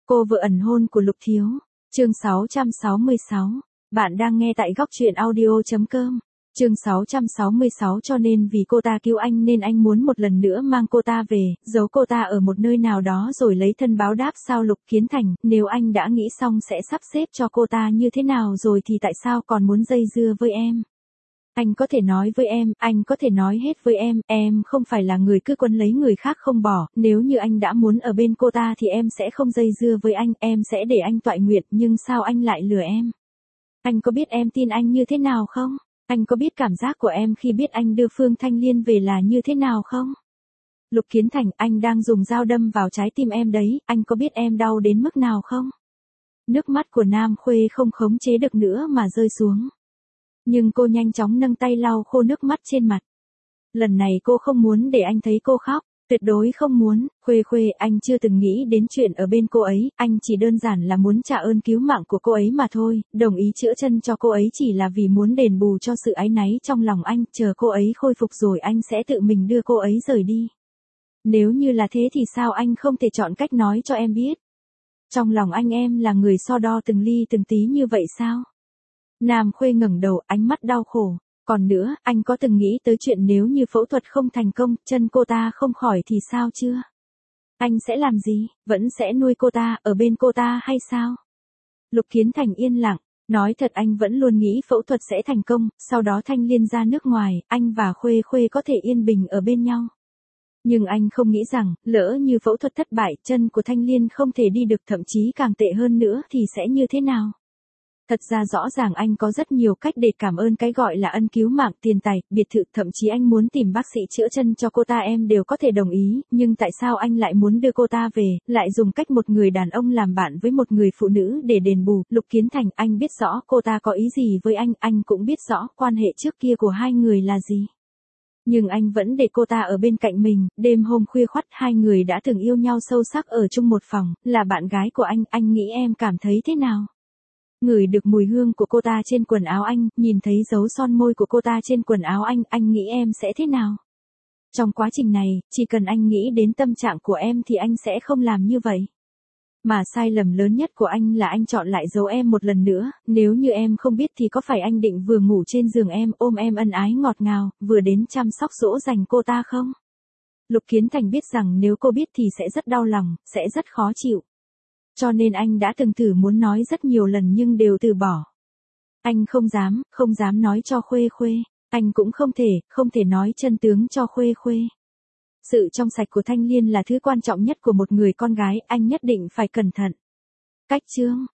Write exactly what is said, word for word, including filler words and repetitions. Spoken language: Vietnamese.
Cô vợ ẩn hôn của Lục Thiếu. Chương sáu trăm sáu mươi sáu. Bạn đang nghe tại góc truyện audio.com. Chương sáu trăm sáu mươi sáu cho nên vì cô ta cứu anh nên anh muốn một lần nữa mang cô ta về, giấu cô ta ở một nơi nào đó rồi lấy thân báo đáp sao Lục Kiến Thành, nếu anh đã nghĩ xong sẽ sắp xếp cho cô ta như thế nào rồi thì tại sao còn muốn dây dưa với em? Anh có thể nói với em, anh có thể nói hết với em, em không phải là người cứ quấn lấy người khác không bỏ, nếu như anh đã muốn ở bên cô ta thì em sẽ không dây dưa với anh, em sẽ để anh toại nguyện, nhưng sao anh lại lừa em? Anh có biết em tin anh như thế nào không? Anh có biết cảm giác của em khi biết anh đưa Phương Thanh Liên về là như thế nào không? Lục Kiến Thành, anh đang dùng dao đâm vào trái tim em đấy, anh có biết em đau đến mức nào không? Nước mắt của Nam Khuê không khống chế được nữa mà rơi xuống. Nhưng cô nhanh chóng nâng tay lau khô nước mắt trên mặt. Lần này cô không muốn để anh thấy cô khóc, tuyệt đối không muốn. Khuê Khuê, anh chưa từng nghĩ đến chuyện ở bên cô ấy, anh chỉ đơn giản là muốn trả ơn cứu mạng của cô ấy mà thôi, đồng ý chữa chân cho cô ấy chỉ là vì muốn đền bù cho sự áy náy trong lòng anh, chờ cô ấy khôi phục rồi anh sẽ tự mình đưa cô ấy rời đi. Nếu như là thế thì sao anh không thể chọn cách nói cho em biết? Trong lòng anh em là người so đo từng ly từng tí như vậy sao? Nam Khuê ngẩng đầu, ánh mắt đau khổ. Còn nữa, anh có từng nghĩ tới chuyện nếu như phẫu thuật không thành công, chân cô ta không khỏi thì sao chưa? Anh sẽ làm gì? Vẫn sẽ nuôi cô ta, ở bên cô ta hay sao? Lục Kiến Thành yên lặng, nói thật anh vẫn luôn nghĩ phẫu thuật sẽ thành công, sau đó Thanh Liên ra nước ngoài, anh và Khuê Khuê có thể yên bình ở bên nhau. Nhưng anh không nghĩ rằng, lỡ như phẫu thuật thất bại, chân của Thanh Liên không thể đi được thậm chí càng tệ hơn nữa thì sẽ như thế nào? Thật ra rõ ràng anh có rất nhiều cách để cảm ơn cái gọi là ân cứu mạng, tiền tài, biệt thự, thậm chí anh muốn tìm bác sĩ chữa chân cho cô ta em đều có thể đồng ý, nhưng tại sao anh lại muốn đưa cô ta về, lại dùng cách một người đàn ông làm bạn với một người phụ nữ để đền bù? Lục Kiến Thành, anh biết rõ cô ta có ý gì với anh, anh cũng biết rõ quan hệ trước kia của hai người là gì. Nhưng anh vẫn để cô ta ở bên cạnh mình, đêm hôm khuya khoắt hai người đã từng yêu nhau sâu sắc ở chung một phòng, là bạn gái của anh, anh nghĩ em cảm thấy thế nào? Ngửi được mùi hương của cô ta trên quần áo anh, nhìn thấy dấu son môi của cô ta trên quần áo anh, anh nghĩ em sẽ thế nào? Trong quá trình này, chỉ cần anh nghĩ đến tâm trạng của em thì anh sẽ không làm như vậy. Mà sai lầm lớn nhất của anh là anh chọn lại giấu em một lần nữa, nếu như em không biết thì có phải anh định vừa ngủ trên giường em, ôm em ân ái ngọt ngào, vừa đến chăm sóc dỗ dành cô ta không? Lục Kiến Thành biết rằng nếu cô biết thì sẽ rất đau lòng, sẽ rất khó chịu. Cho nên anh đã từng thử muốn nói rất nhiều lần nhưng đều từ bỏ. Anh không dám, không dám nói cho Khuê Khuê. Anh cũng không thể, không thể nói chân tướng cho Khuê Khuê. Sự trong sạch của Thanh Liên là thứ quan trọng nhất của một người con gái, anh nhất định phải cẩn thận. Cách chương.